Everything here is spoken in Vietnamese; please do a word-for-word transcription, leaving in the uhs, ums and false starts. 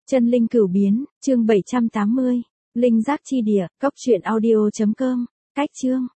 Chân linh cửu biến, chương bảy trăm tám mươi. Linh giác chi địa, cốc truyện audio chấm com. Cách chương.